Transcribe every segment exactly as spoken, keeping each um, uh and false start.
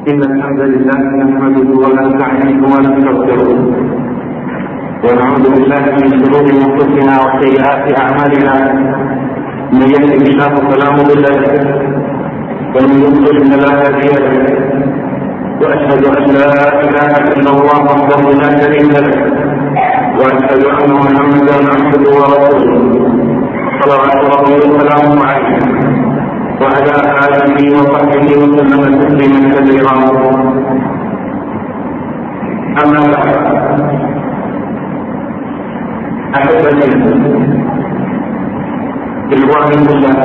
إن الحمد لله نحمده ونستعينه ونستغفره ونعوذ بالله من شرور أنفسنا وسيئات أعمالنا. من يهده الله فلا مضل له ومن يضلل فلا هادي له، وأشهد أن لا إله إلا الله وحده لا شريك له، وأشهد أن محمدا عبده ورسوله صلوات ربي وسلامه عليه وعلى آله وصحبه وسلم تسليما كثيرا. أما بعد، أحبتي بالوعد بالله،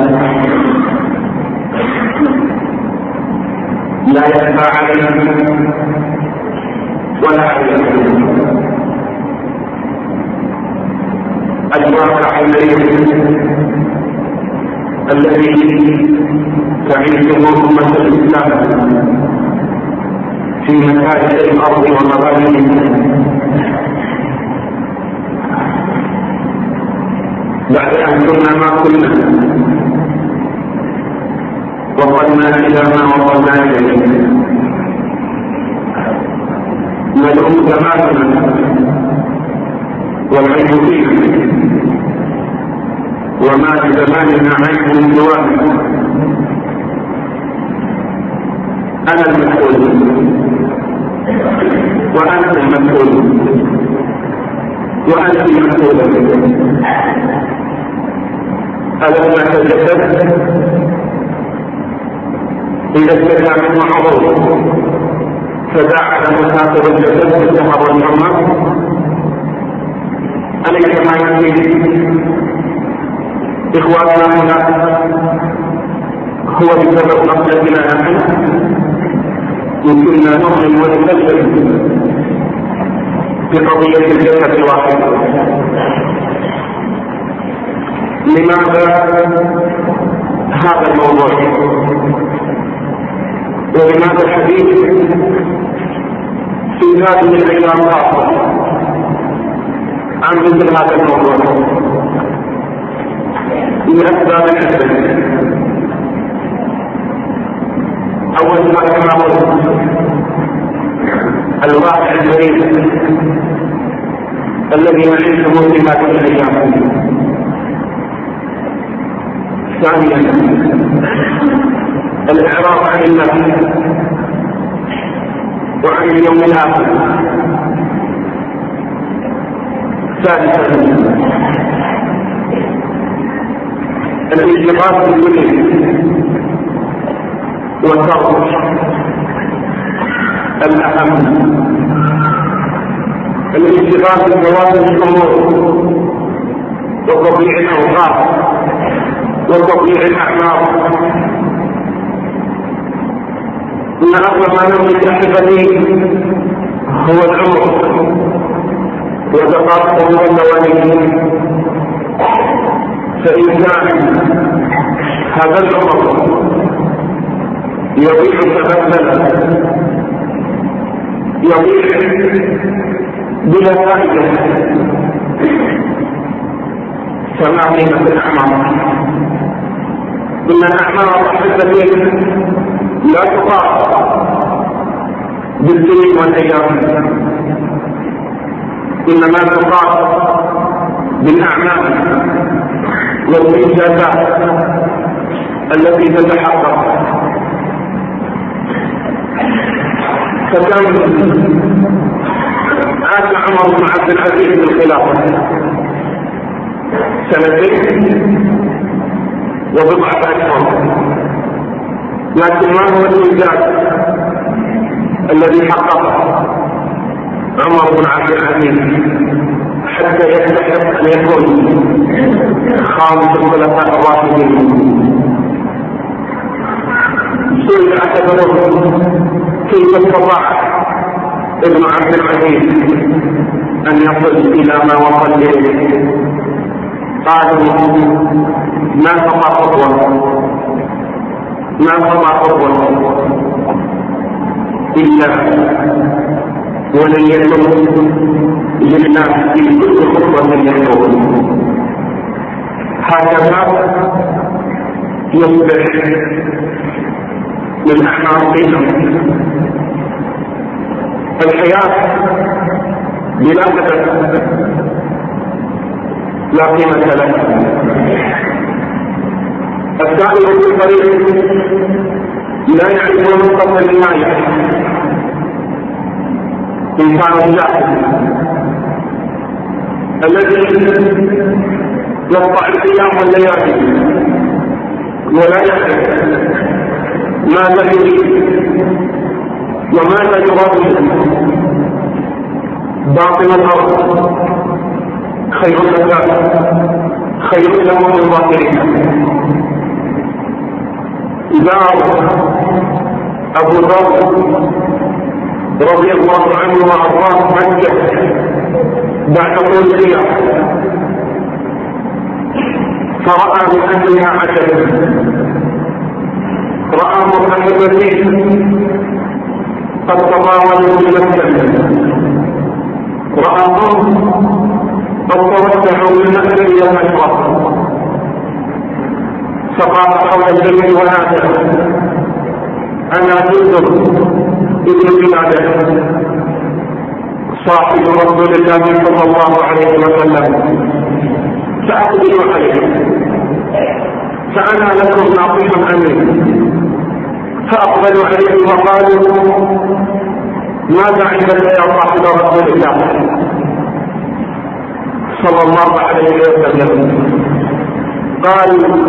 لا يخفى عليكم ولا عليكم الواقع الذي تعيشه أمة الإسلام في مكاتب الأرض ومغاربها بعد أن كنا ما كنا وصلنا إلى ما وصلنا إليه. ندعو جماعتنا والعيب فيه وما لزماننا عيب من جوانب. أنا المسؤول وأنت المسؤول وأنت المسؤولة. ألم نتجسد إذا استجاب المعروف فدعا مسافر الجسد بالسحر والحمى؟ أليس ما يكفي إخواننا هنا هو بسبب غفلتنا نحن؟ يمكننا نظلم ونكلم بقضية الجسد الواحد. لماذا هذا الموضوع؟ ولماذا الحديث في هذه الأيام خاصة عن مثل هذا الموضوع؟ لأسباب كثيرة. أول ما كما قلت الواقع الجديد الذي نعيشه في هذه الأيام. ثانيا الإعراض عن الله وعن اليوم الآخر. ثالثا الانشغال بالدنيا وترك الأهم، الانشغال بجوانب الأمور وتضييع الأوقات وتضييع الأعمار. إن أغلب ما نملك أحبتي هو العمر ودقائق والثواني. فإن كان هذا العمر يضيع تبدلا يضيع بلا فائدة، فما قيمة الأعمار؟ إن الأعمار أحبتي لا تقاس بالسنين والأيام، إنما تقاس بالأعمال والإنجازات التي تتحقق. فكان عاش عمر بن عبد العزيز بالخلافة سنتين وبضعة أشهر، لكن ما هو الإنجاز الذي حققه عمر بن عبد العزيز حتى يستحق أن يكون خامس الخلفاء الراشدين؟ سئل اعتبره كيف استطاع ابن عبد العزيز أن يصل إلى ما وصل إليه؟ قالوا ما خطأ خطوة ما خطأ خطوة إلا ولن يكن لله في كل خطوة يخطوه. هكذا يصبح من أحماقهم. الحياة بلا هدف لا قيمة له. السائر في الطريق لا يعرف منطقة النهاية. إنسان جاهل الذي يقطع الأيام والليالي ولا يعرف ماذا يريد وماذا يراد. باطن الأرض خير لك خير له من باطنها. زار أبو ذر رضي الله عنه وأرضاه مكة بعد طول السياق، فرأى بأنها عجبا. رأى مرحبتين قد تطاولوا بمكة، رأى قوم قد توسعوا من مكة إلى المشرق، فقال حول البيت وهذا أنا جندب ابن بلاده صاحب رسول الله صلى الله عليه وسلم، فأقبل عليه فأنا لكم ناصح أمين. فأقبلوا عليه وقالوا ماذا عندك يا صاحب رسول الله صلى الله عليه وسلم؟ قال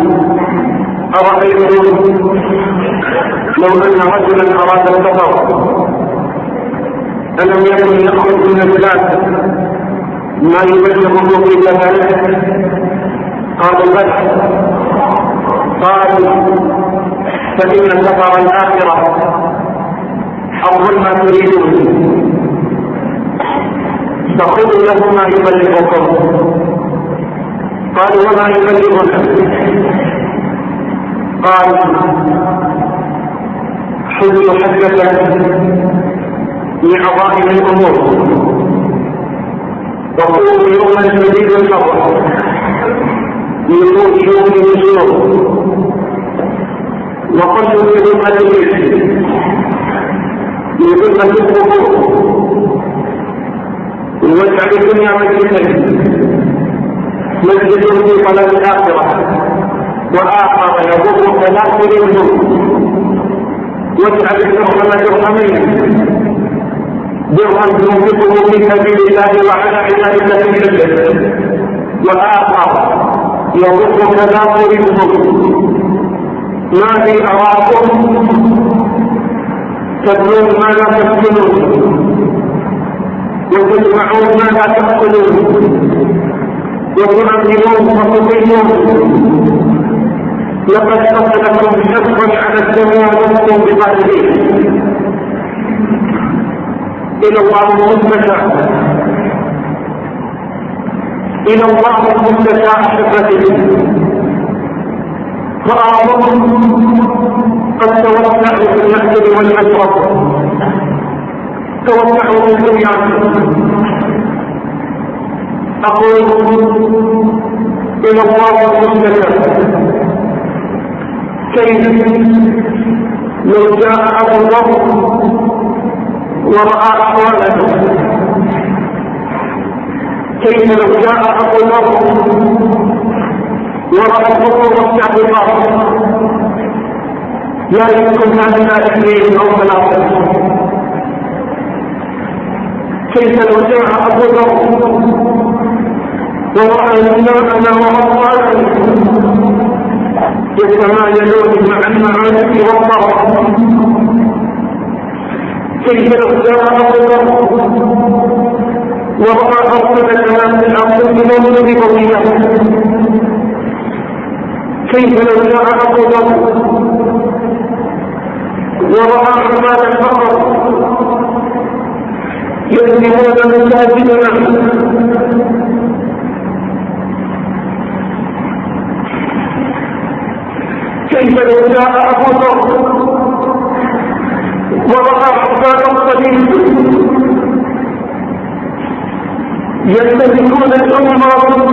أرأيتم لو أن رجلا أراد السفر ألم يكن يخرج من البلاد ما يبلغه في سفره؟ قالوا بلى. قال فإن سفر الآخرة أفضل ما تريدون، فخذوا له ما يبلغكم. قالوا وما يبلغنا؟ قال حلوا حجة لعظائم الأمور، وقوموا يوما شديد الحر لوجوه النشور، وقلوا بظلمة الليل لظلمة القبور، واجعل الدنيا مسجدا مسجد في طلب الآخرة، وآخر يضر فلا تريده، واجعل الدرهم درهمين، درهم تنفقه في سبيل الله وعلى عبادة سبيله، وآخر يضر فلا تريده. ما في أراكم تتلون ما لا تأكلون وتسمعون ما لا تأكلون وتؤمنون وتطيعون، لقد فصلكم شقا على الدنيا ولستم بقلبه. إلى الله المستشاء إلى الله المستشاء حبته. فأعظمهم قد توسعوا في المأكل والمشرب، توسعوا في الدنيا. أقول إلى الله المستشاء. كيف لو جاء أبو ذر ورأى أحواله؟ كيف لو جاء أبو ذر ورأى الخطوة والتعقيدات؟ لا يمكن أن اثنين أو ثلاثة. كيف لو جاء أبو ذر ورأى الماء وأطفاله يتمايلون مع المعاني والطرف؟ كيف لو جاء أبو ذر ورأى أرض الناس الأرض بمولد بطيئة؟ كيف لو جاء أبو ذر ورأى عمال الفقر يذهبون مساجدنا؟ كيف لو جاء أبو ذر ورأى عباد الصليب يستهلكون الأمة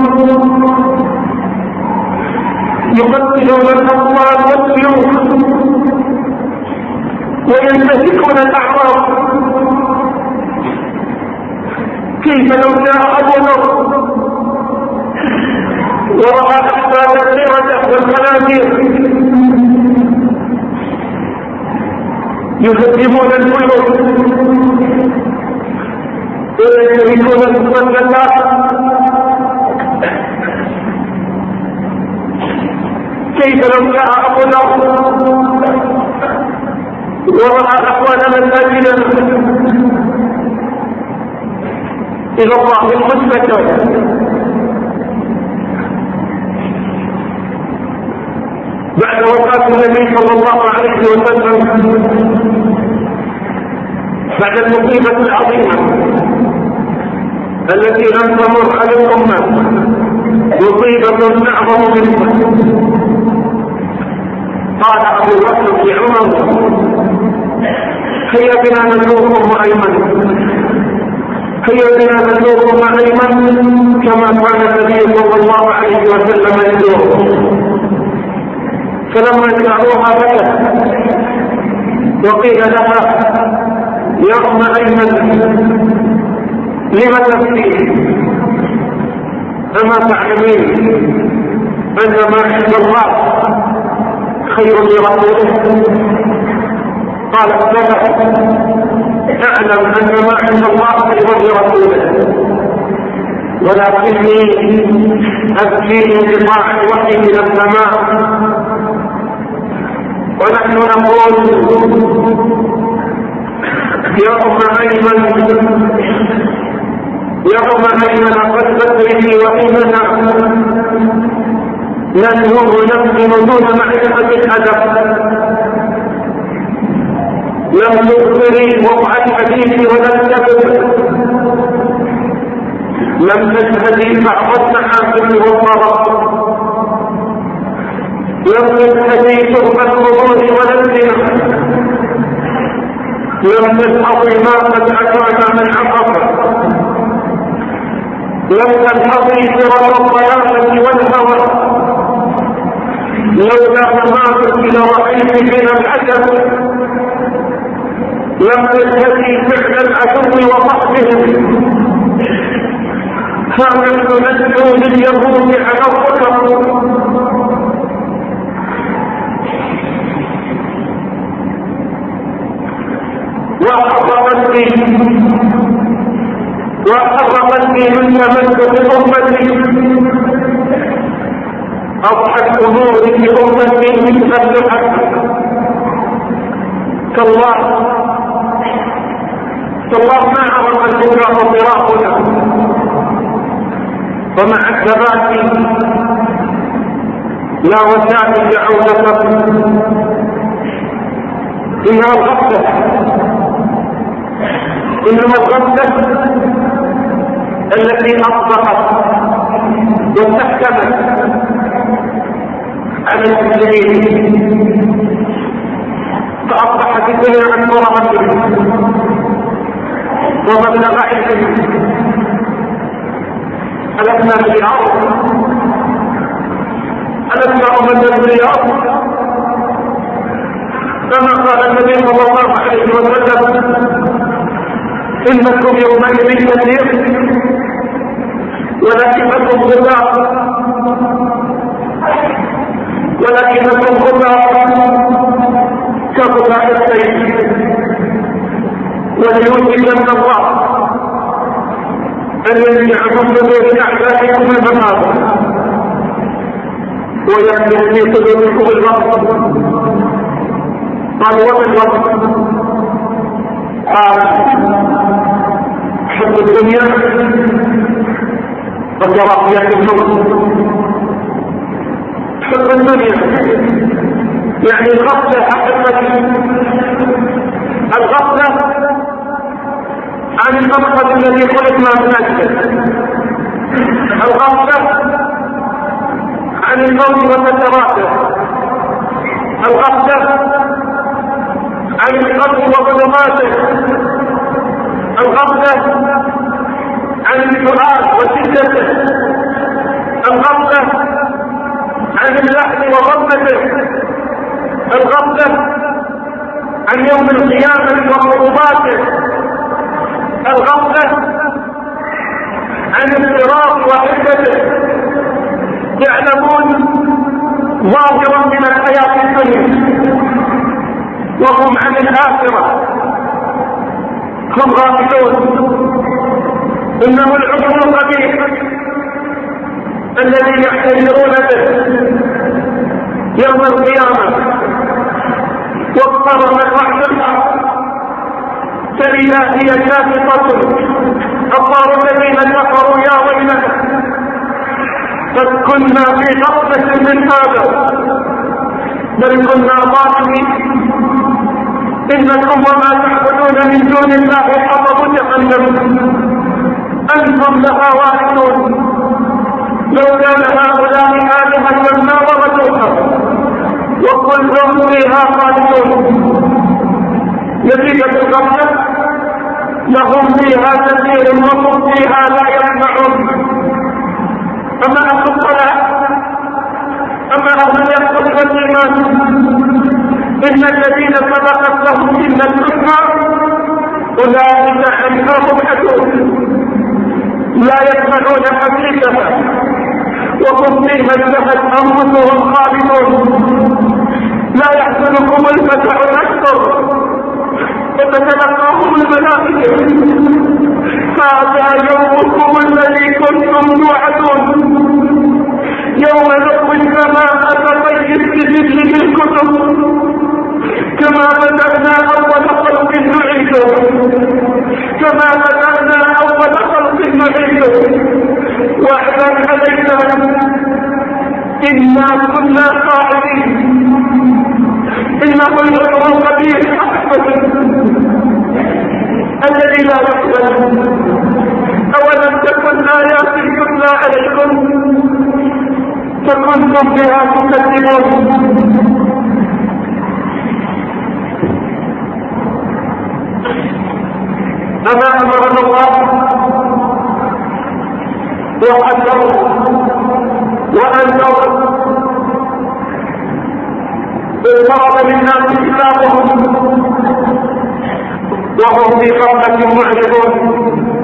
يقتلون الأطفال والسيوف وينتهكون الأعراض. كيف لو جاء أبو نضر ورأى أحفاد القردة والخنازير يهدمون البيوت وينتهكون المسلسلات؟ كيف لو جاء أبو نضر ورأى أخواننا الذين إلى الله المشركة بعد وفاة النبي صلى الله عليه وسلم، بعد المصيبة العظيمة التي لم تمر على الأمة، مصيبة أعظم منها، قال أبو بكر لعمر: هيا بنا نزورهم أيمن، هيا بنا نزورهم أيمن كما كان النبي صلى الله عليه وسلم يزورهم. فلما جاءوها بكت وقيل لها: يا أم أيمن لم تبكي؟ أما تعلمين أن ما عند الله خير لرسوله؟ قالت: لا، أعلم أن ما عند الله خير لرسوله، ولكني أبكي انقطاع الوحي من السماء. ونحن نقول: يا أم أيمن يا أم أيمن قد بكيتي وإننا ننهر نفسنا دون معرفة الأدب، لم تبصري وقع الحديث ولم تبصر، لم تشهدي بعض المحاسن والطرف، لم تشهدي شرب الخمور ولا الزنا، لم تلحظي ما قد أتانا من عقبه، لم تلحظي سرر الضلالة والهوى، لولا مماتك لرأيت من العجب، لم تشهدي فعل العدو وصحبهم، ها نحن نجدو باليهود على الركب. وأحر قلبي وأحر قلبي من تمسك أمتي، أضحت أموري في أمتي مثل اللحد. كالله كالله ما عرف البكاء صراخنا، ومع الثبات لا وسائل لعودة، إنها الغفلة إنما الغفلة التي أصبحت واستحكمت على المسلمين، فأصبحت الدنيا أكبر مسلم ومبلغ علم. ألسنا بالأرض ألسنا أمنا بالأرض كما قال النبي صلى الله عليه وسلم: إنكم يومئذ كثير ولكنكم غثاء ولكنكم غثاء كغثاء السيل، وليوشكن الله أن ينزعكم بدون أعدائكم المناظر ويحدث في صدوركم الوقت. قال: وما الوقت؟ قال: حب الدنيا وكراهية الموت. حب الدنيا يعني الغفلة، أحبتي الغفلة عن المقصد الذي خلقنا من أجله، الغفلة عن الموت وسكراته، الغفلة عن القبر وظلماته، الغفلة عن السؤال وشدته، الغفلة عن اللحن وغمته، الغفلة عن يوم القيامة وعقوباته، الغفلة عن الصراط وعدته، يعلمون ظاهرا من الحياة الدنيا وهم عن الآخرة هم غافلون. إنه العذر القبيح الذي يعتذرون به يوم القيامة واقتربت رحمتها فإذا هي شافقة أبصار الذين كفروا يا ويلنا قد كنا في غفلة من هذا بل كنا ظالمين إنكم وما تعبدون من دون الله حطب جهنم أنتم لها واردون لو كان هؤلاء آلهة ما وردوها وكلهم فيها خالدون. نتيجة الغفلة لهم فيها كثير وهم فيها لا يسمعون. أما أهل الصلاة أما أهل اليقظة والإيمان إن الذين سبقت لهم إلا الحسنى أولئك عنها مبعدون لا يسمعون حديثها وهم فيما اشتهت أنفسهم خالدون. لا يحزنكم الفزع الأكبر فتتلقاهم الملائكة هذا يومكم الذي كنتم توعدون يوم نطوي السماء كطي السجل بالكتب كما بدأنا أول خلق نعيده كما بدأنا أول خلق نعيده وعدا علينا إنا كنا قائلين. إنه العلم القدير أحسن الذي لا يقبل. أولم تكن آيات تتلى عليكم فكنتم بها تكذبون. أما أمرنا الله وحذروا وأنذروا اضطرب للناس كتابهم وهم في غفلة معرضون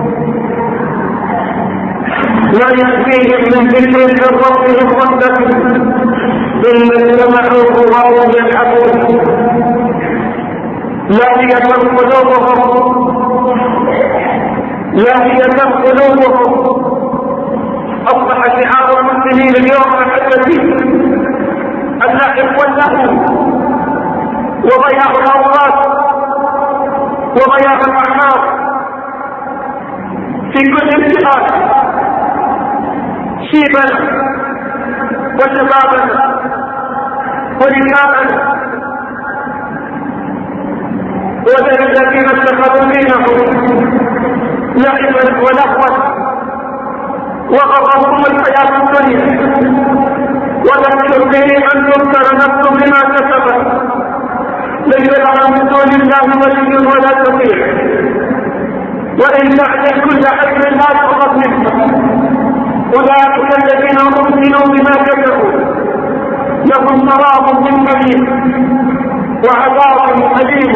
لا يأتيهم من ذكر من ربهم وحده إلا استمعوه وهم يلعبون لاهية قلوبهم لاهية قلوبهم. أصبح شعار المسلمين اليوم الحدثي اللعب واللهو وضياع الأوقات وضياع الأعمار في كل امتحان شيبا وشبابا ونساء وذل الذين اتخذوا دينهم لعبا ولهوا وغرهم الحياة الدنيا وذكر به أن تذكر نفس بما كسبت ليس لها من دون الله ولي ولا شفيع وإن تعدل كل حزب لا تغضب منه. أولئك الذين أمسنوا بما كسبوا لهم شراب من حميم وعذاب أليم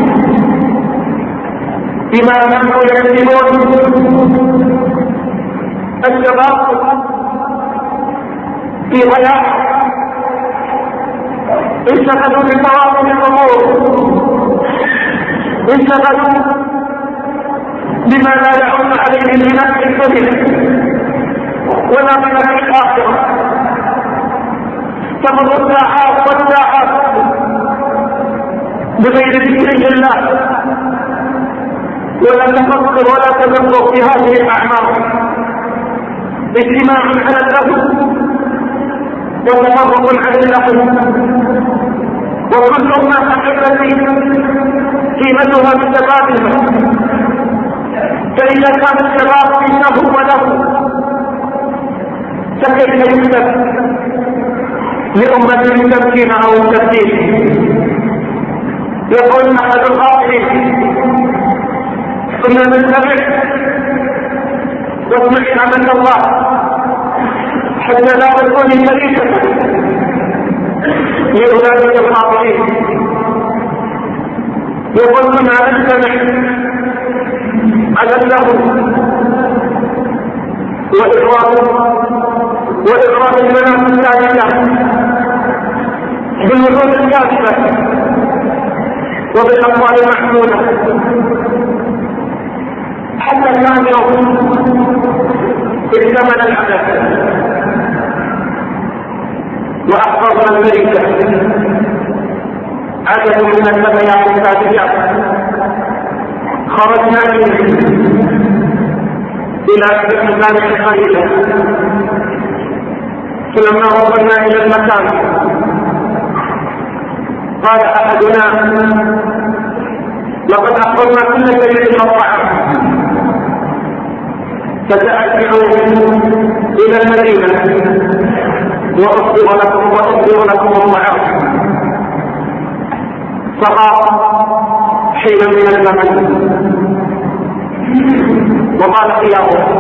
بما كانوا يكسبون. الشباب في ضياع انشغلوا بطواف الامور انشغلوا بما لا يعود عليه من نفس الدنيا ولا من الاخره. تمر الساعات والساعات بغير ذكر الله ولا تفكر ولا تذكر في هذه الاعمار. اجتماع على اللهو وتفرق عن اللهو وكل ما حققت قيمتها بشبابها. فإذا كان الشباب في شهو وله فكيف يكتب لأمة التمكين أو التبديل؟ يقول أحد القائلين كنا نستمع واسمعنا من الله حتى لا تكون شريكة لأولئك الخاطئين يقول كما نجتمع على اللغو وإغراء وإغراء المناطق الثانية بالوجود الكافة وبالأقوال المحمودة حتى كان يوم اكتمل العدد وأحفظنا الملكة عدد من الفتيات السابقات خرجنا منه إلى مكان قريبة فلما وصلنا إلى المكان قال أحدنا لقد أحضرنا كل شيء إلى الطعام فتأتوا إلى المدينة وأصدر لكم وأصدر لكم الطعام فقال حين من الزمن وقال قيامه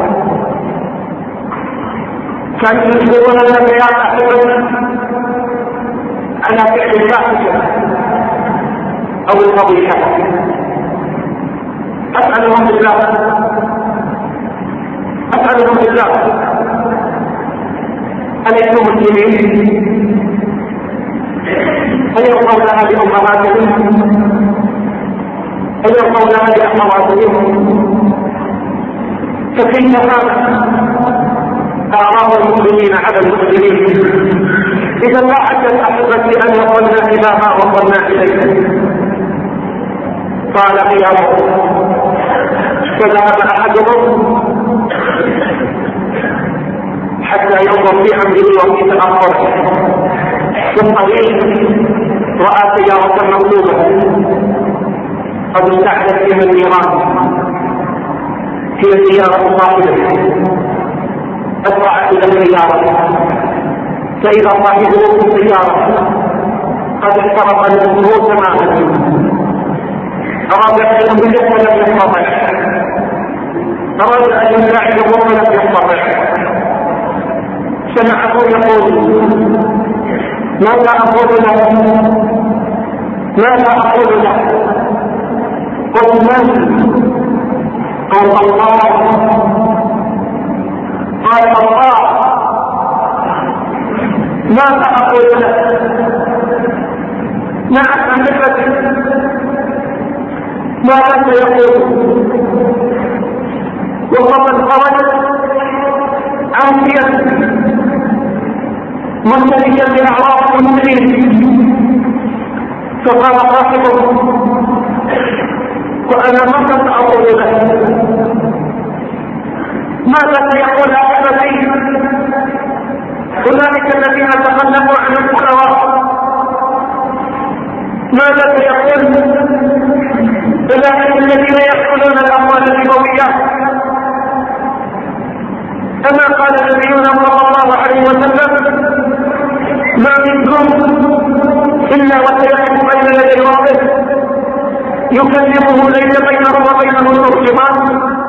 كانوا يشبهون النبيات أحيانا على فعل الفاحشة أو الفضيحة. أسألهم بالله أسألهم بالله أليسوا مسلمين؟ هل يرضونها بأمهاتهم؟ هل يرضونها بأخواتهم؟ فكيف كان أعراض المسلمين على المسلمين؟ إذا لا حدث أحبتي أن وصلنا إلى ما وصلنا إليه. قال قيامه فذهب أحدهم حتى ينظر في أمره وفي تأخره في الطريق رأى سيارة مكتوبة قد استعدت فيها النيران هي سيارة صاحبه أسرع إلى السيارة فإذا صاحبه في السيارة قد احترق النور تماما أراد أن يملك ولم يستطع أراد أن يساعده ولم يستطع سمعه يقول ماذا أقول له ماذا أقول له قل من قال الله قال الله ماذا أقول له نعم أملكتي ماذا سيقول وقد خرجت عافية مختلفة بأعراض المسلمين فقال صاحبه وأنا ماذا سأقول له ماذا سيقول أحبتي أولئك الذين تخلفوا عن الفقراء ماذا سيقول أولئك الذين يأكلون الأموال الربوية كما قال نبينا صلى الله عليه وسلم ما منكم إلا وسيقف بين يدي ربه يكلمه ليس بينه وبينه ترجمان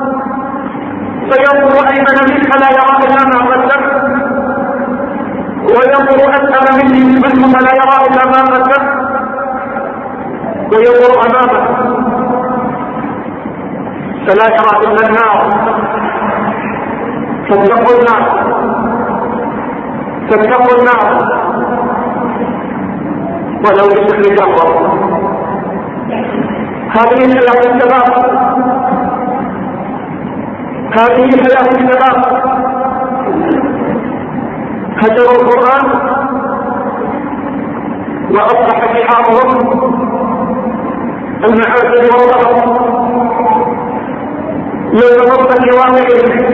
فينظر أيمن منه فلا يرى إلا ما قدم وينظر أسأل منه فلا يرى إلا ما قدم وينظر أمامه فلا يرى إلا النار فاتقوا النار فاتقوا النار ولو بشكل جبر. هذه حياة الشباب هذه حياة الشباب هجروا القرآن وأصبح شعارهم المعاصي والضرب لن نبص لواقعهم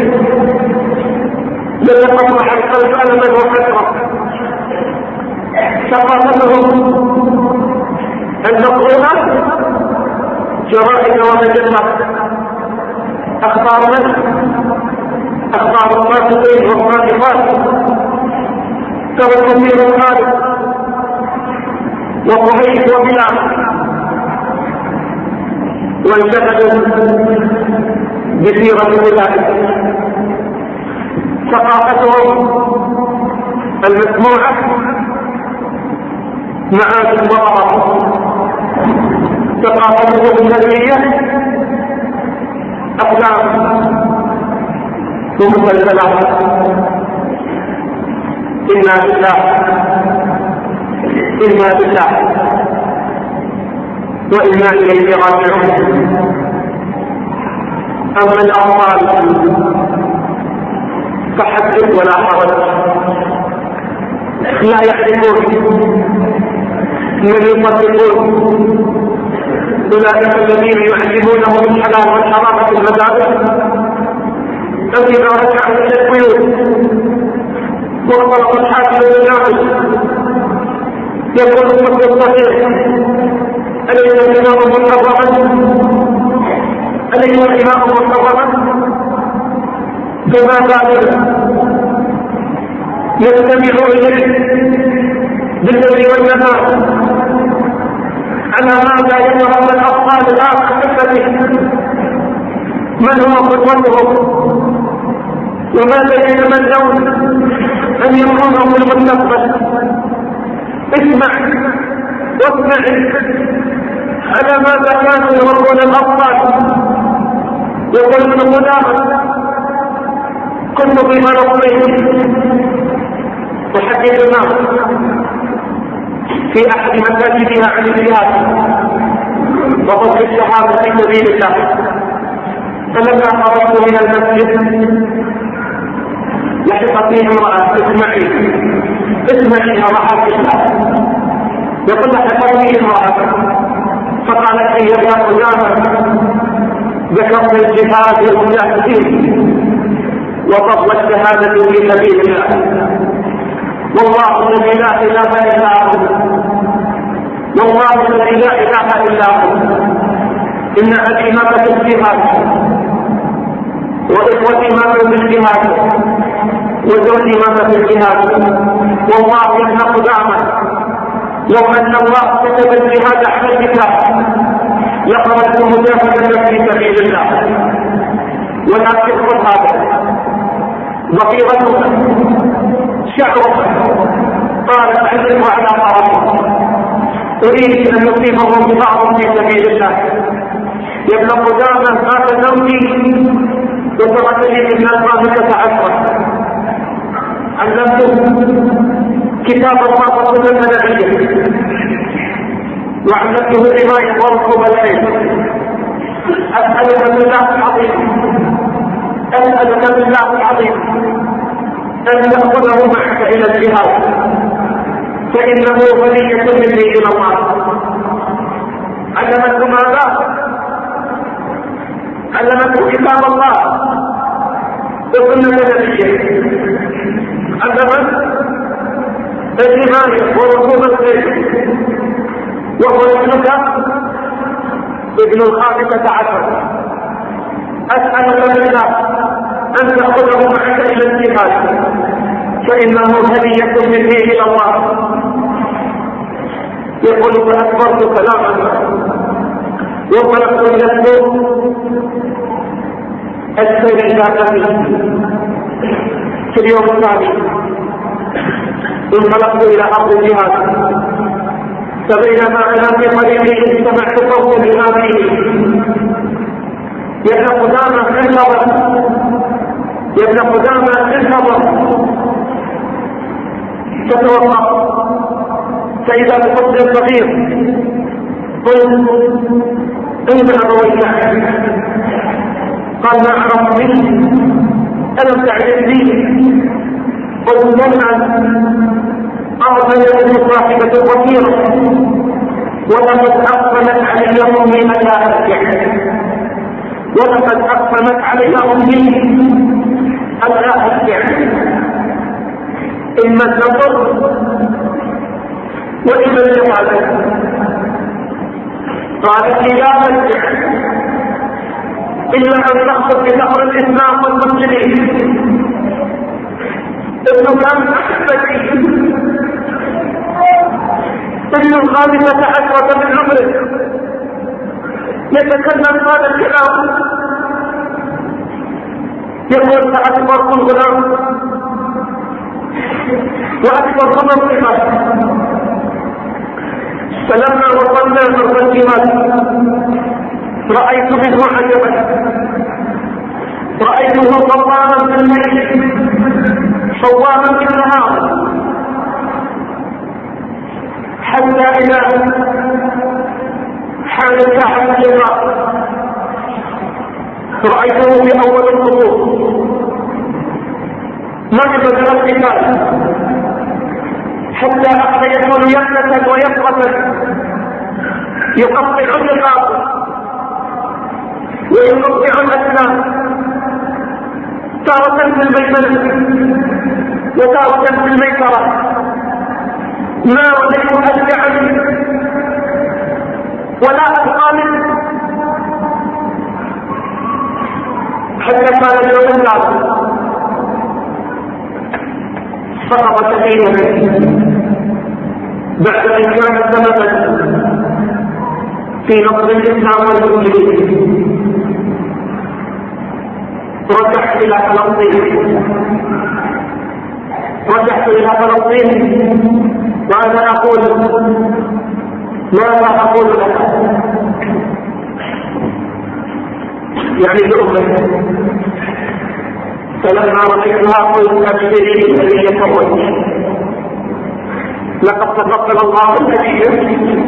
لن تطمح القلب ألما وحسرة ثقافتهم المقرونة جرائم ومجلات أخبار من أخبار الفاسقين والصادقات ترى كثير الخالق وقريش وبلاد وانشغلوا بسيرة أولئك ثقافتهم المسموعة معاد وغرض ثقافته النبوية أقلام ومسلسلات. إنا بالله إنا بالله وإنا إليه راجعون. أما الأطفال فحدث ولا حرج، لا يعرفون من يصدقون. أولئك الذين يعلمونهم الحلال والحرام في المدارس، فإذا رجعوا إلى البيوت وانطلق الحاكم بالناس يقول الطفل الصغير: أليس الإمام محرما؟ أليس الإمام محرما؟ فما بعد يستمع إليه بالليل والنهار. على ماذا يفهم الأطفال الآن حفته؟ من هو قدوتهم؟ وماذا يتمنون أن يكونوا في المستقبل؟ اسمع واسمع على ماذا كانوا يربون الأطفال. يقول ابن قدامة: كنت في مرضين وحدثنا في أحد مساجدها عن الجهاد وفضل الشهادة في سبيل الله. فلما خرجت من المسجد لحقتني امرأة: اسمعي اسمعي يا رحمة الله. يقول: لحقتني امرأة فقالت: هي يا قدامة ذكرت الجهاد والمجاهدين وفضل الشهادة في سبيل الله. والله الذي لا اله الا هو والله الذي لا اله الا هو ان ابي مات في الجهاد واخوتي ماتوا في الجهاد وزوجي مات في الجهاد. والله ان قدامه لو ان الله كتب الجهاد على الكتاب لخرجت مجاهدا في سبيل الله. ولكن خذ هذا ضفيرتك شعرك قالت: اعلم على طرفك اريد ان يصيبهم ببعض في سبيل الله. يا ابن قدامه مات زوجي وتركني من الخامسه عشره. علمته كتاب الله وسنه نبيه وعلمته روايه وركوب الخيل. اسالك بالله العظيم اسالك بالله العظيم أن تأخذه معك إلى الجهاد، فإنه ولية مني إلى الله. علمته ماذا؟ علمته كتاب الله وسنة نبيه. علمت الرماية وركوب الخيل. وهو ابنك ابن الخامسة عشر. أسألك بالله أن تأخذه معك إلى الجهاد، فإنه هدية مني إلى الله. يقول: فأكبرت كلاما وطلبت إلى السوق السير الباقي. في اليوم الثاني انطلقت إلى أرض الجهاد، فبينما أنا في طريقي سمعت صوتا ينادي: يا ابن قدامة انتظر يا ابن قدامة انتظر. فتوقف فإذا بطفل صغير. قلت: أين أبويك؟ قال: ما عرفتني؟ ألم تعرفني؟ قلت: نعم. قال: فليكن صاحبة الضمير ولقد أقبلت علي أمي أن لا أرجع ولقد أقبلت علي أمي أن لا أرجع. إما النظر وإما الجمال. قالت لي: لا أرجع إلا أن تخطب بنهر الإسلام والمسلمين. ابن كان أحبتي ابن الخامسة عشرة من عمره يتكلم هذا الكلام. يقول: فأكبرت الغلام وأكبر منظمة فلما وصلنا مرض الجمال رأيت منه عجبا، رأيته صواما في الليل صواما في النهار، حتى إذا حان ساعة اللقاء رأيته في أول الخطوط نهض القتال حتى أخذ يكون يمنة ويسرة يقطع الرقاب ويقطع الأسنان، تارة في الميمنة وتارة في الميسرة. ما رأيت أشجع منه ولا أبقى منه، حتى كان اليوم الآخر سقط سكينة بعد أن كان سببا في نصر الإسلام والمسلمين. رجعت إلى فلسطين رجعت إلى فلسطين وأنا أقول ماذا أقول لك يعني لأمتي. فلما رأيتها قلت أبشري الذي يفرج، لقد تفضل الله الكبير.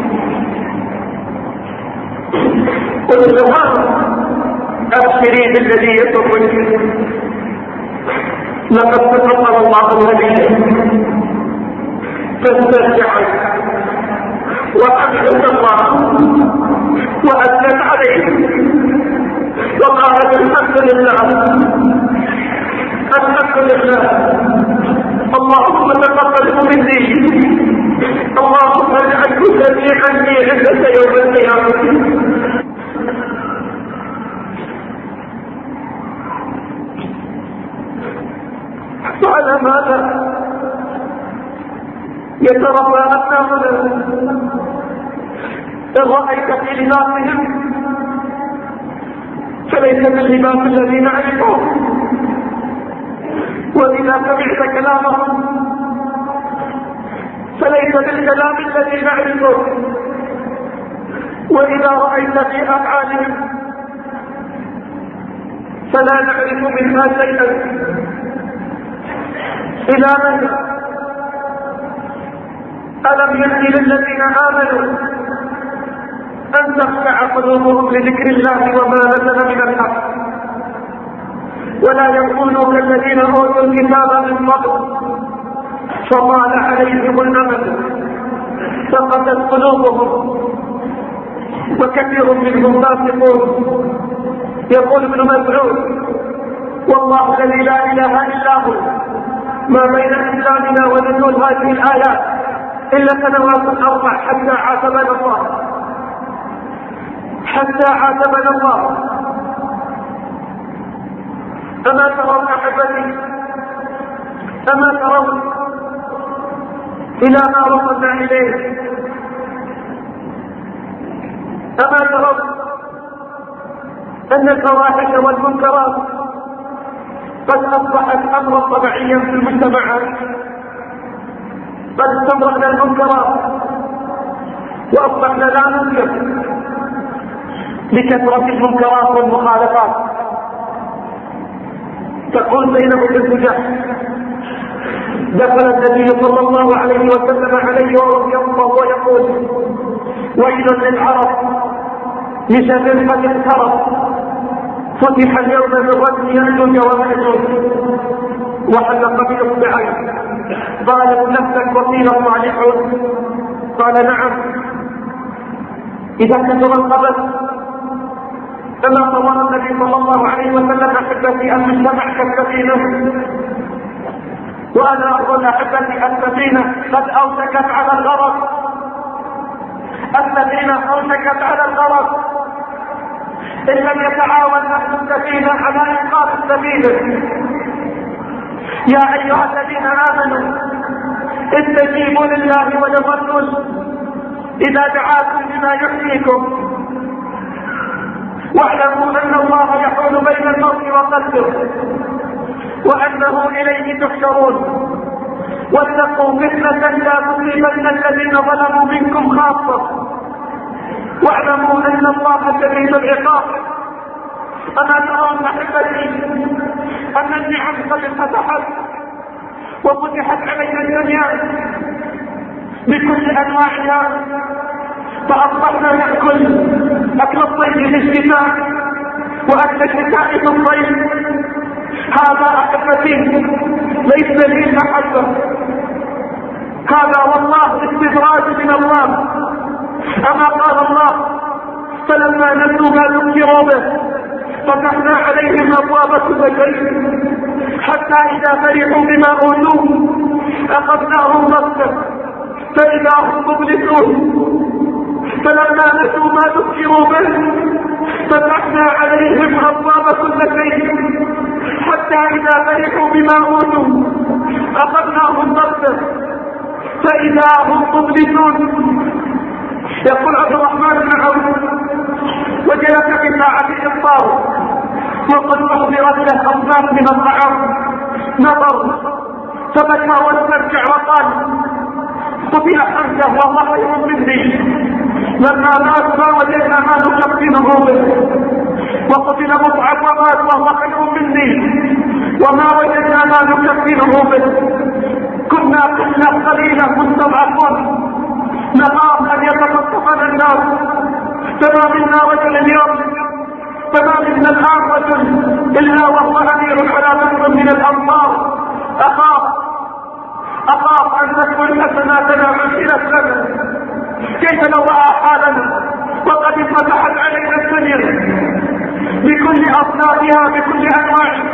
قلت لها أبشري بالذي يفرج، لقد تفضل الله الكبير. فاسترجعت وحمدت الله وأثنت عليه وقالت الحمد لله الحمد لله، اللهم تقبله مني، اللهم اجعله سميعا لي عندك يوم القيامة. وعلى ماذا يتربى أبناؤنا؟ إن رأيت في لباسهم فليس باللباس الذي نعرفه، وإذا سمعت كلامهم فليس بالكلام الذي نعرفه، وإذا رأيت في أفعالهم فلا نعرف منها شيئا. إلى من ألم يأتي للذين آمنوا أن تخشع قلوبهم لذكر الله وما نزل من الحق، ولا يكونوا كالذين أوتوا الكتاب من قبل فطال عليهم الأمد فقست قلوبهم وكثير منهم فاسقون. يقول ابن مسعود والله الذي لا إله إلا هو ما بين إسلامنا ونزول هذه الآيات إلا سنوات أربع حتى عاتبنا الله حتى عاتبنا الله. أما ترون أحبتي، أما ترون إلى ما وصلنا إليه؟ أما ترون أن الفواحش والمنكرات قد أصبحت أمرا طبيعيا في المجتمعات؟ قد استمرنا المنكرات وأصبحنا لا ننكر لكثرة المنكرات والمخالفات. تقول زينب بنت جحش دخل النبي صلى الله عليه وسلم عليه وهو يقول ويل للعرب لشر قد اقترب فتح اليوم بالرسم يأجوج ومأجوج وحلق بإصبعين. قالت نفسك وقيل الصالحون؟ قال نعم. إذا كثر الخبث كما صور النبي صلى الله عليه وسلم أحبتي أن المجتمع كالسفينة، وأنا أقول أحبتي السفينة قد أوشكت على الغرق، السفينة أوشكت على الغرق إن لم يتعاون أهل السفينة على إنقاذ السفينة. يا أيها الذين آمنوا استجيبوا لله وللرسول إذا دعاكم لما يحييكم واعلموا أن الله يحول بين المرء وقلبه وأنه إليه تحشرون. واتقوا فتنة لا تصيبن الذين ظلموا منكم خاصة واعلموا ان الله شديد العقاب. اما ترون احبتي ان النعم قد انفتحت وفتحت علينا الدنيا بكل انواعها، فاصبحنا ناكل اكل الصيد في الشتاء واكل الشتاء في الصيف. هذا احبتي ليس لي محبه، هذا والله استدراج من الله. اما قال الله فلما نسوا ما ذكروا به فتحنا عليهم ابواب كل شيء حتى اذا فرحوا بما اوتوا اخذناهم بغته فاذا هم مبلسون. فلما نسوا ما ذكروا به فتحنا عليهم ابواب كل شيء حتى اذا فرحوا بما اوتوا اخذناهم بغته فاذا هم مبلسون. يقول عبد الرحمن بن عوف وجلس في ساعة الإفطار وقد أحضرت له أصناف من الطعام، نظر فبكى واسترجع وقال قتل حمزة والله خير مني، لما مات ما وجدنا ما نكفنه به، وقتل مصعب ومات وهو خير مني وما وجدنا ما نكفنه به. كنا قلة قليلة مستضعفون نخاف ان يتخطفنا الناس، فما منا رجل اليوم، فما منا الان رجل الا وهو امير على نصر من الامطار. اخاف اخاف ان تكون حسناتنا عشرت لنا. كيف لو راى حالنا وقد انفتحت علينا الدنيا بكل اصنافها بكل انواعها،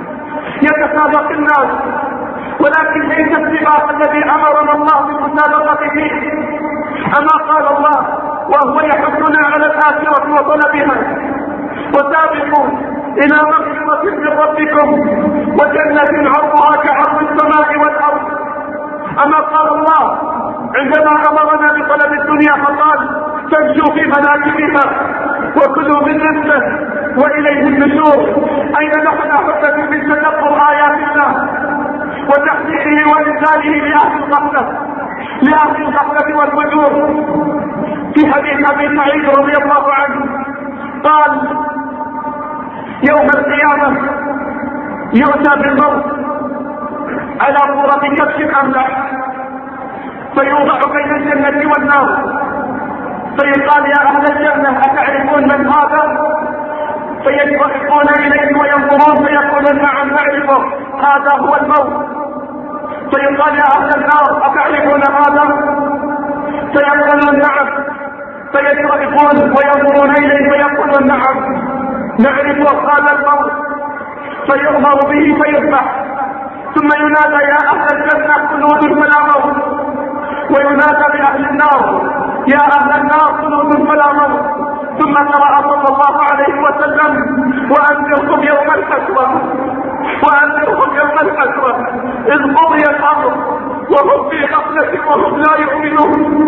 يتسابق الناس، ولكن ليس السباق الذي امرنا الله بالمسابقه فيه. اما قال الله وهو يحثنا على الاخره وطلبها وسابقوا الى مغفره من ربكم وجنه عرضها كعرض السماء والارض. اما قال الله عندما امرنا بطلب الدنيا فقال فامشوا في مناكبها وكلوا من رزقه واليه النشور. اين نحن احبتي من تدبر ايات الله وتحقيقه وانزاله لاهل الغفله لاهل الغفله والفجور. في حديث ابي سعيد رضي الله عنه قال يوم القيامه يؤتى بالموت على صوره كبش املح فيوضع بين الجنه والنار فيقال يا اهل الجنه اتعرفون من هذا؟ فيشرقون اليه وينظرون فيقولون نعم نعرفه هذا هو الموت. فيقال يا اهل النار اتعرفون هذا؟ فيقولون نعم، فيشرقون وينظرون اليه فيقولون نعم نعرف هذا الموت. فيؤمر به فيذبح ثم ينادى يا اهل الجنه خلود فلا موت، وينادى باهل النار يا اهل النار خلود فلا موت. ثم قرأ صلى الله عليه وسلم وانذرهم يوم الحسرة وانذرهم يوم الحسرة اذ قضي الامر وهم في غفلة وهم لا يؤمنون.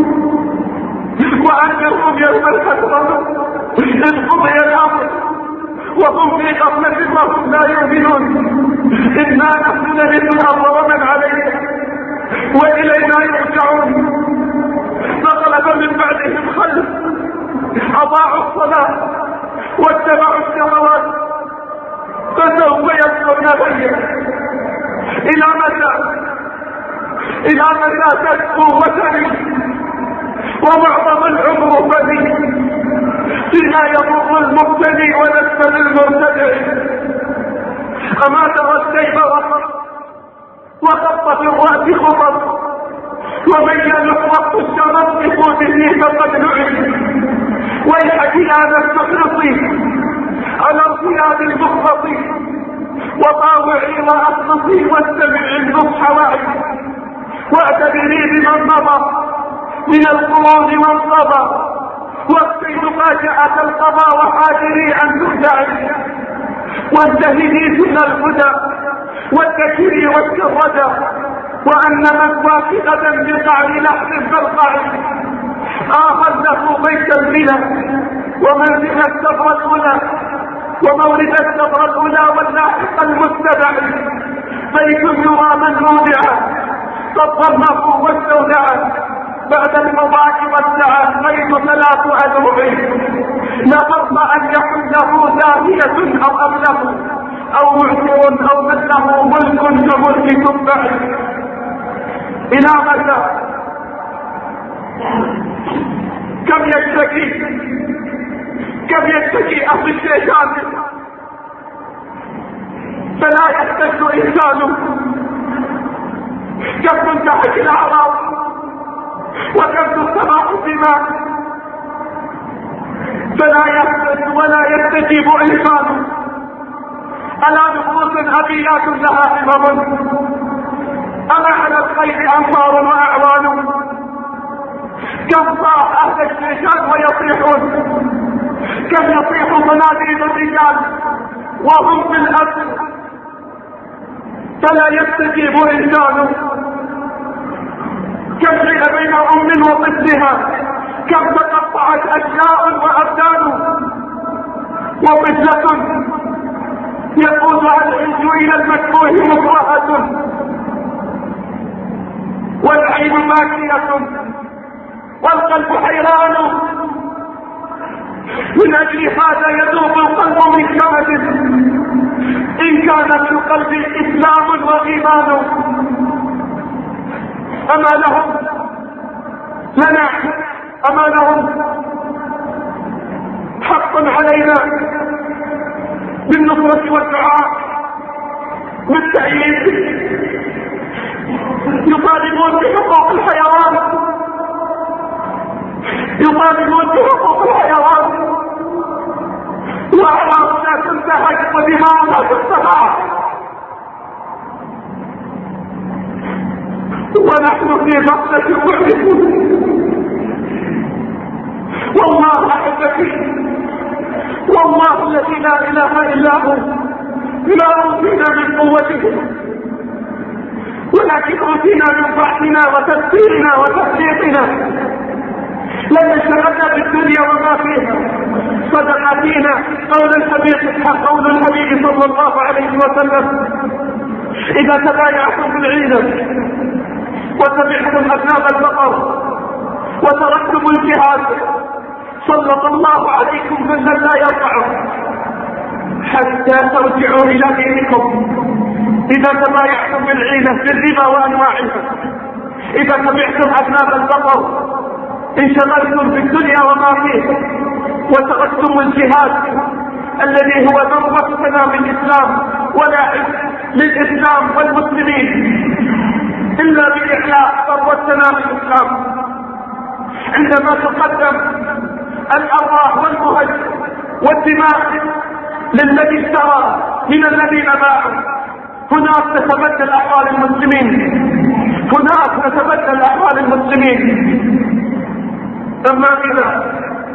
وانذرهم يوم الحسرة اذ قضي الامر وهم في غفلة وهم لا يؤمنون. انا نحن نرث الارض ومن عليها والينا يرجعون. فغلب من بعدهم خلف اضاعوا الصلاة واتبعوا الشهوات فسوف يلقون غيا. الى متى الى متى تشكو وتري ومعظم العمر فدي فيما يضر المبتدي ولست للمبتدع. اما ترى السيف وخط في الراس خطط ومن يلحق الشرف بقوته فقد لعن. ويحك يا نفس اخلصي على ارتياد المخلص وطاوعي واخلصي واستمعي النصح وعي واعتبري بمن مضى من القرون وانقضى واكفي فاجأة القضاء وحاجري ان تخدعي واجتهدي سنى الهدى والذكري والشردى وان مثواك غدا بقعر لحم فالقعر. اخذته بيت البلى ومنزل السفر الاولى ومورد السفر الاولى واللاحق المتبع. بيت يرى من مودعه قد ضمه واستودعه بعد المضاء والسعى غير ثلاث أذرع، لا فرض أن يكون له زاهية أو أغلب أو معسر أو من له ملك كملك تبع. إلى متى؟ كم يشتكي كم يشتكي أهل الشيطان فلا يحتج إنسانه، كم تنتهك الأعراض وكم تستمع الدماء فلا يحتج ولا يستجيب إنسانه. ألا نفوس أبيات لها همم، أما على الخير أنصار وأعوان. كم صاح أهل الشيشان ويصيحون، كم يصيح صناديد الرجال وهم في الأسر فلا يستجيب إنسان. كم حين بين أم وطفلها، كم تقطعت أشياء وأبدان، وطفلة يقودها العز إلى المكروه مكرهة، والعين باكية والقلب حيران. من أجل هذا يذوب القلب من كبد إن كان في القلب إسلام وإيمان. أما لهم لنا أما لهم حق علينا بالنصرة والدعاء بالتأييد. يطالبون بحقوق الحيوان يطالبون بحقوق الحيوان وأعراض لا تنتهك ودماء لا تستطاع، ونحن في غفلة وحدة. والله أحبتي، والله الذي لا إله إلا هو لا أوتينا من قوته، ولكن أوتينا من ضعفنا وتدبيرنا وتفريطنا. لن اشتغلنا بالدنيا وما فيها. صدق فينا قول الحبيب قول الحبيب صلى الله عليه وسلم: إذا تبايعتم بالعينة وتبعتم أذناب البقر وتركتم الجهاد سلط الله عليكم من لا يرفعه حتى ترجعوا إلى دينكم. إذا تبايعتم بالعينة بالربا وأنواعها، إذا تبعتم أذناب البقر انشغلتم في الدنيا وما فيه وتركتم الجهاد الذي هو ذروة سنام الإسلام ولا عز للإسلام والمسلمين إلا بإعلاء ذروة سنام الإسلام. عندما تقدم الأرواح والمهج والدماء للذي اشترى من الذين باعوا، هناك تتبدل أحوال المسلمين، هناك تتبدل أحوال المسلمين. أما إذا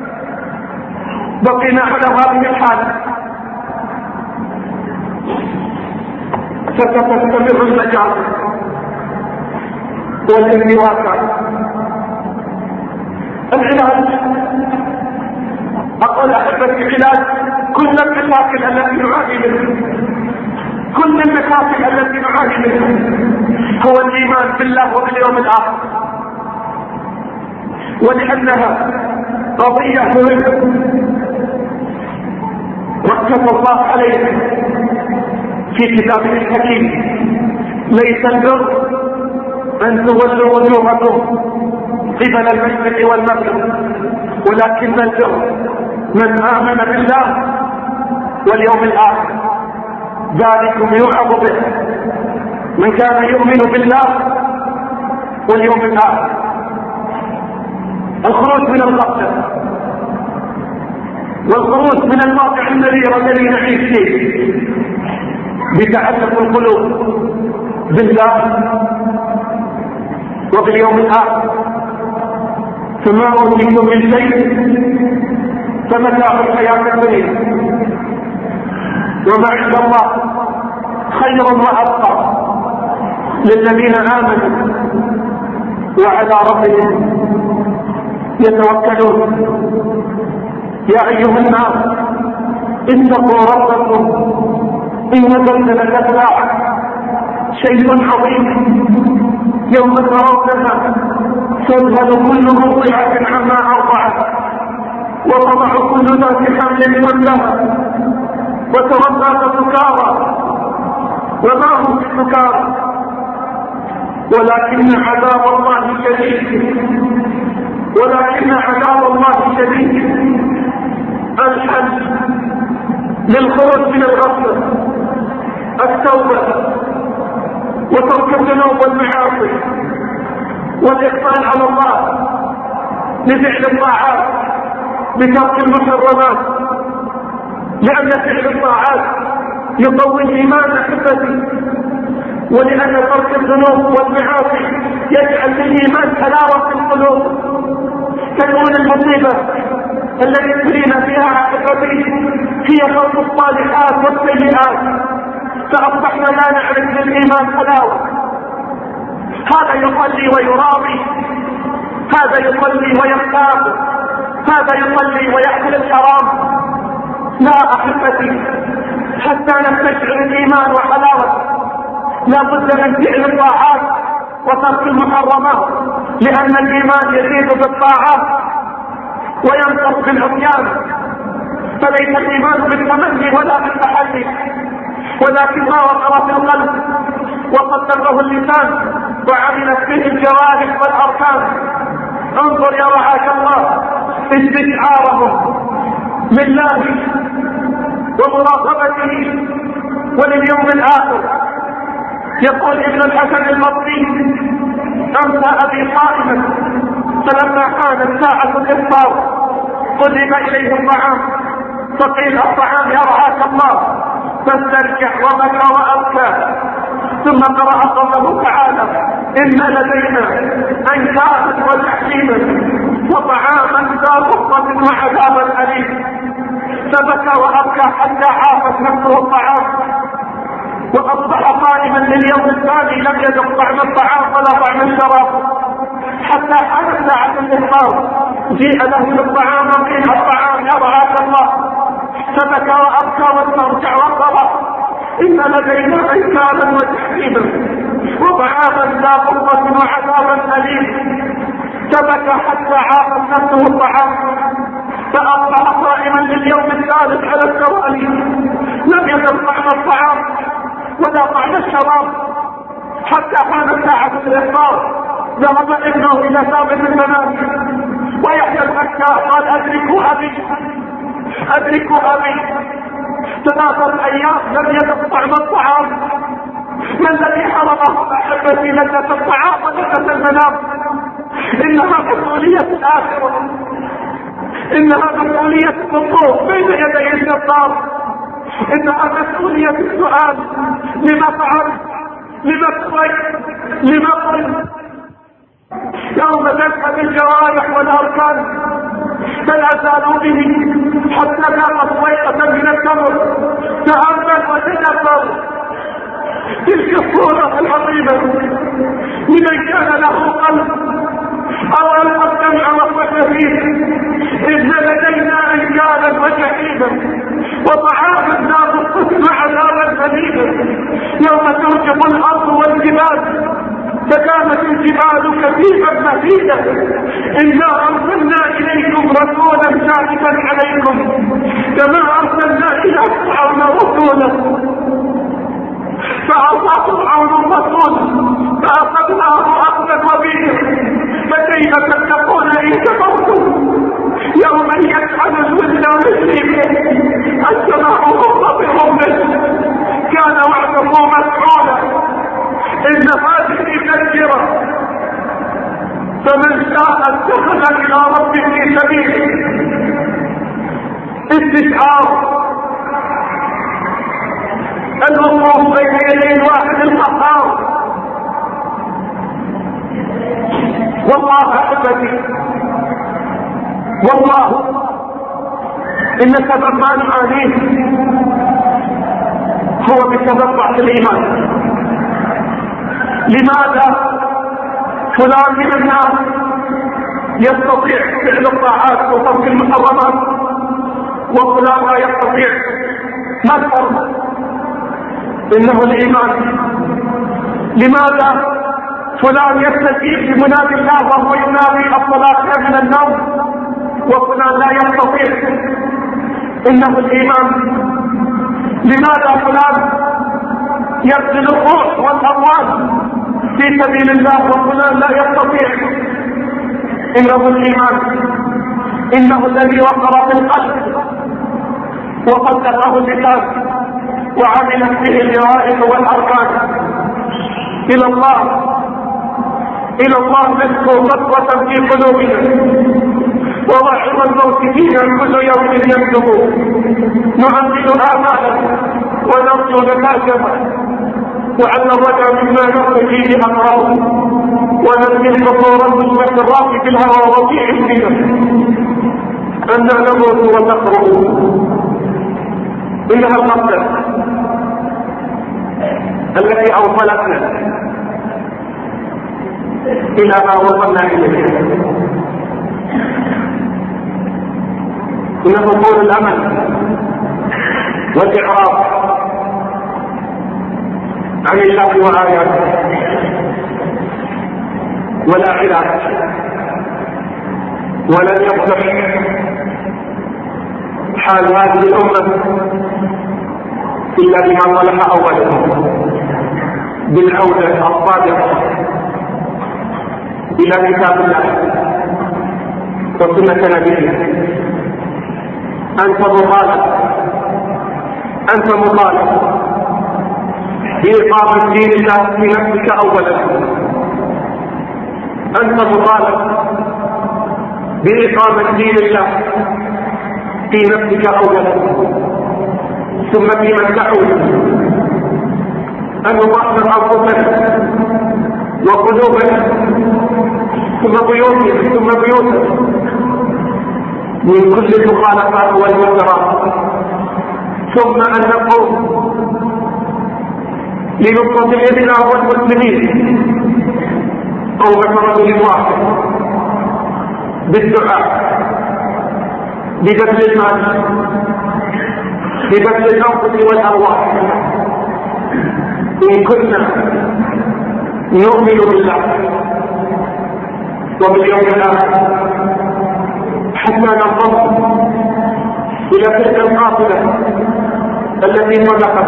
بقينا على هذه الحالة ستستمر المجاعة والانهيار. العلاج، أقول أحبتي، علاج كل المشاكل التي نعاني منها، كل المشاكل التي نعاني منها هو الإيمان بالله وباليوم الآخر، ولأنها قضية مهمة ركز الله عليه في كتابه الحكيم: ليس البر أن تولوا وجوهكم قبل المشرق والمغرب ولكن البر من آمن بالله واليوم الآخر. ذلكم يوعظ به من كان يؤمن بالله واليوم الآخر. الخروج من الغفلة والخروج من الواقع المرير الذي نعيش فيه بتعلق القلوب بالله وباليوم الآخر. فما أوتيتم من شيء فمتاع الحياة الدنيا، وما عند الله خير وأبقى للذين آمنوا وعلى ربهم يتوكلون. يا أيها الناس اتقوا ربكم إن زلزلة الساعة شيء عظيم، يوم ترونها تذهل كل مرضعة عما أرضعت وتضع كل ذات حمل حملها وترى الناس سكارى وما هم بسكارى ولكن عذاب الله شديد ولكن عذاب الله شديد. الحج للخروج من الغفلة، التوبة وترك الذنوب والمعاصي والإقبال على الله لفعل الطاعات بترك المحرمات، لأن فعل الطاعات يقوي الإيمان أحبتي، ولأن ترك الذنوب والمعاصي يجعل للإيمان حلاوة في القلوب. تكون المصيبة التي ابتلينا فيها أحبتي هي خلط الصالحات والسيئات، فأصبحنا لا نعرف للإيمان حلاوة. هذا يصلي ويراضي، هذا يصلي ويغتاب، هذا يصلي ويأكل الحرام. لا أحبتي، حتى نستشعر الإيمان وحلاوته لا بد من فعل الطاعات وترك المحرمات، لأن الإيمان يزيد بالطاعات وينقص بالعصيان. فليس الإيمان بالتمني ولا بالتحلي، ولكن ما وقر في القلب وصدقه اللسان وعملت به الجوارح والأركان. انظر يا رعاك الله استشعارهم لله ومراقبته ولليوم الآخر. يقول ابن الحسن البصري: أمسى أبي صائما فلما كانت ساعة الإفطار قدم إليه الطعام فقيل: الطعام يا رعاك الله، فاسترجع وبكى وأبكى، ثم قرأ قوله تعالى: إن لدينا أنكالا وجحيما وطعاما ذا غصة وعذابا أليم. فبكى وأبكى حتى عافت نفسه الطعام، وأصبح قائما لليوم الثاني لم يذق طعم الطعام ولا طعم الشراب، حتى حان ساعة الإفطار جيء له بالطعام وقيل: الطعام يا رعاك الله، فبكى وأبكى واسترجع وقرأ: إن لدينا أنكالا وجحيما وطعاما ذا غصة وعذابا أليم. فبكى حتى عافت نفسه الطعام، فأصبح صائما لليوم الثالث على التوالي لم يذق طعم الطعام ولا طعم الشراب، حتى كانت ساعة الإفطار ذهب ابنه إلى ثابت المنام ويحيى البكاء قال: أدركوا أبي أدركوا أبي. ثلاثة أيام لم يذق طعم الطعام. ما الذي حرمه أحبتي لذة الطعام ولذة المنام؟ إنها مسؤولية الآخرة، إنها مسؤولية الوقوف بين يدي الجبار، إنها مسؤولية السؤال: لما فعلت؟ لما تركت؟ لما قلت؟ يوم تذهب الجوارح والأركان فلا زالوا به حتى ذاقت ويقة من التمر. تأمل وتدبر تلك الصورة العظيمة لمن كان له قلب أو ألقى السمع وقف فيه. إن لدينا أنكالا وجحيما وطعاما ذا غصة وعذابا أليما. يوم ترجف الأرض والجبال فكانت الجبال كثيبا مهيدا. إنا أرسلنا إليكم رسولا شاهدا عليكم كما أرسلنا إلى فرعون رسولا فأعطى فرعون الرسول فأخذناه أخذا وبيلا. فكيف تتقون إن كفرتم يوما يجعل الولدان شيبا السماء منفطر به كان وعده مفعولا. إن هذه تذكرة فمن شاء اتخذ إلى ربه سبيلا. استشعار الوقوف بين يدي الواحد القهار. والله أحبتي، والله إن سبب ما نعانيه هو بسبب ضعف الإيمان. لماذا فلان من الناس يستطيع فعل الطاعات وترك المحرمات وفلان لا يستطيع؟ ما الفرق؟ إنه الإيمان. لماذا فلان يستجيب لمنادي الله وهو ينادي الصلاة من النوم، وفلان لا يستطيع. إنه الإيمان. لماذا فلان يبذل الروح والأموال في سبيل الله وفلان لا يستطيع؟ إنه الإيمان. إنه الذي وقر في القلب وصدقه اللسان وعملت به الجوارح والأركان. إلى الله إلى الله نشكو قسوة في قلوبنا وضعف الموت فينا كل يوم يكتب. نعمل آمالا ونرجو نتاجما، وعلى الرجع مما نرتجي بأقراه، ونسير قصورا بالشك الراقي في الهوى وضيع فينا أننا نموت ونخرج. إنها المقدس التي أوصلتنا إلى ما وصلنا إليه. إنه طول الأمل والإعراض عن الله وآياته، ولا علاج ولن يصلح حال هذه الأمة إلا بما صلح أولها بالعودة الصادقة إلى كتاب الله وسنة نبيه. أنت مطالب أنت مطالب بإقامة دين الله في نفسك أولا. أنت مطالب بإقامة دين الله في نفسك أولا، ثم في من تعود. أن نطهر أنفسنا وقلوبنا ثم بيوتنا ثم بيوتنا من كل المخالفات والمنكرات، ثم أن نقوم لنصرة الإسلام والمسلمين قوم رجل واحد بالدعاء ببذل المال ببذل الأنفس والأرواح. إن كنا نؤمن بالله وباليوم الآخر حتى ننضم إلى تلك القافلة التي صدقت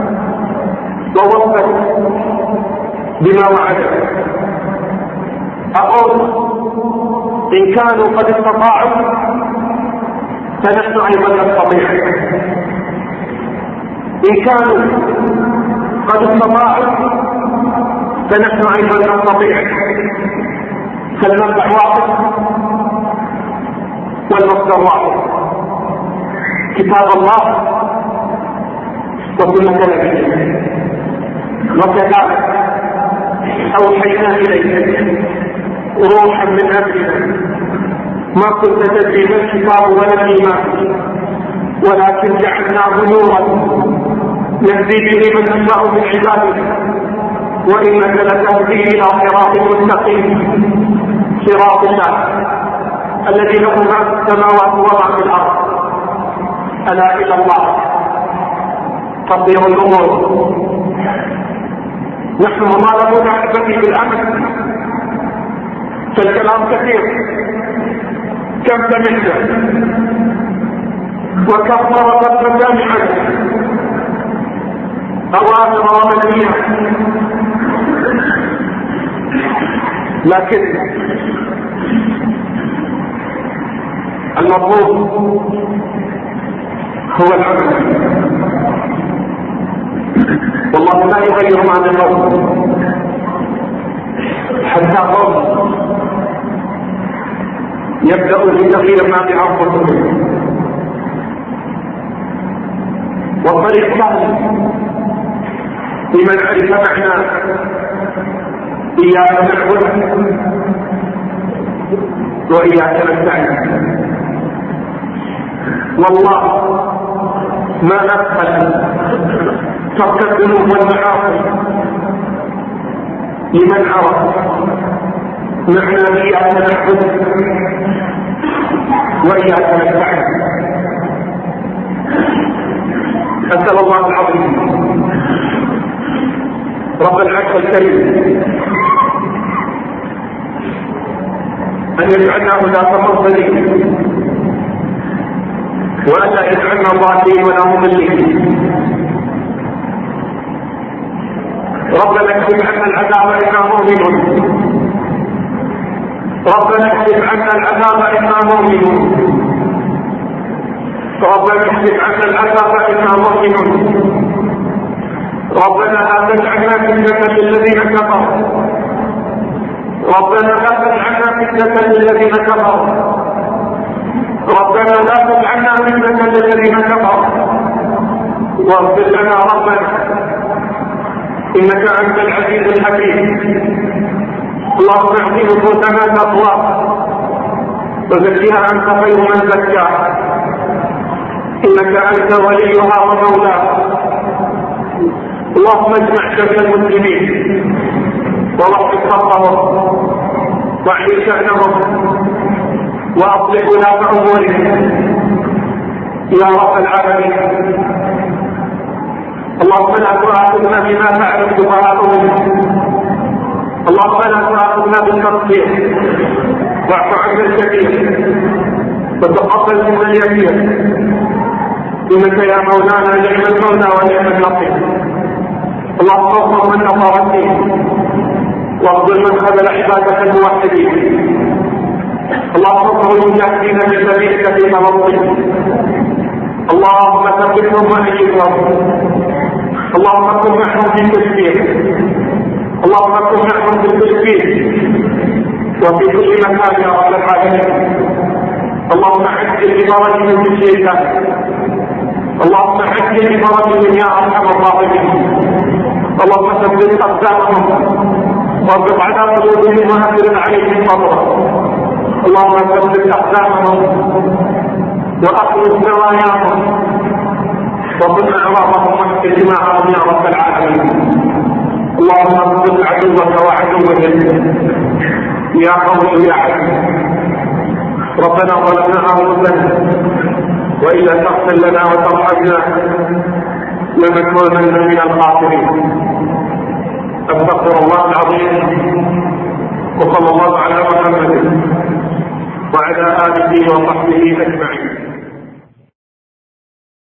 ووفت بما وعدت. أقول إن كانوا قد استطاعوا فنحن أيضا نستطيع. إن كانوا قد استطاعوا فنحن أيضا نستطيع. فالمنبع واحد والمصدر واحد، كتاب الله وسنة نبيه. وكذلك أوحينا إليك روحا من أمرنا ما كنت تدري ما الكتاب ولا الإيمان، ولكن جعلناه نورا نهدي به من نشاء من عبادنا، وإنك لتهدي إلى صراط مستقيم، صراط الله الذي له ما في السماوات وما في الأرض. ألا إلى الله تطير الأمور. نحن مطالبون أحبتي بالأمل، فالكلام كثير، كم تمنى وكم ضربت مجامعا أوامر ومنهية، لكن المطلوب هو العمل. والله لا يغير ما بقوم حتى قوم يبدأوا بتغيير ما بأنفسهم. والطريق سهل لمن عرف معنى إياك نعبد وإياك نستعين. والله ما نقبل ترك الذنوب والمعاصي لمن عرف معنى إياك نعبد وإياك نستعين. أسأل الله العظيم رب العرش الكريم يجعلنا هداة مهتدين، وألا يجعلنا ضالين ولا مضلين. ربنا اكشف عنا العذاب إنا مؤمنون، ربنا اكشف عنا العذاب إنا مؤمنون، ربنا اكشف عنا العذاب إنا مؤمنون. ربنا لا تجعلنا فتنة للذين كفروا، ربنا لا تجعلنا فتنة للذين كفروا، ربنا لا تجعلنا فتنة للذين كفروا، واغفر لنا ربنا إنك أنت العزيز الحكيم. اللهم اعط نفوسنا تقواها وزكها أنت خير من زكاها، إنك أنت وليها ومولاها. اللهم اجمع شمل المسلمين ووحد صفهم واعلي شأنهم وأصلح ولاة أمورهم يا رب العالمين. اللهم لا تؤاخذنا بما فعل السفهاء، اللهم لا تؤاخذنا بالتقصير، واعف عنا الكبير وتقبل منا اليسير، انك يا مولانا نعم المولى ونعم النصير. اللهم اغفر من نصر الدين واغفر من خذل عبادك الموحدين. اللهم اغفر المجاهدين بسبيلك في فلسطين، اللهم ثبتهم واجرهم، اللهم كن معهم في التشفير، اللهم كن معهم في التشفير وفي كل مكان يا رب العالمين. اللهم عجل بفرجهم في الشيطان، اللهم عجل بفرجهم يا ارحم الراحمين. اللهم ثبت اقدامهم واربط على قلوبهم وانزل عليهم صبرا. اللهم ثبت اقدامهم واخلص نواياهم وكن اعراضهم واحفظ دماءهم يا رب العالمين. اللهم انصر عدوك وعدوهم يا قوي يا عزيز. ربنا ظلمنا انفسنا وإن لم تغفر لنا وترحمنا لنكونن من الخاسرين. استغفر الله العظيم، وصلى الله على محمد وعلى آله وصحبه أجمعين.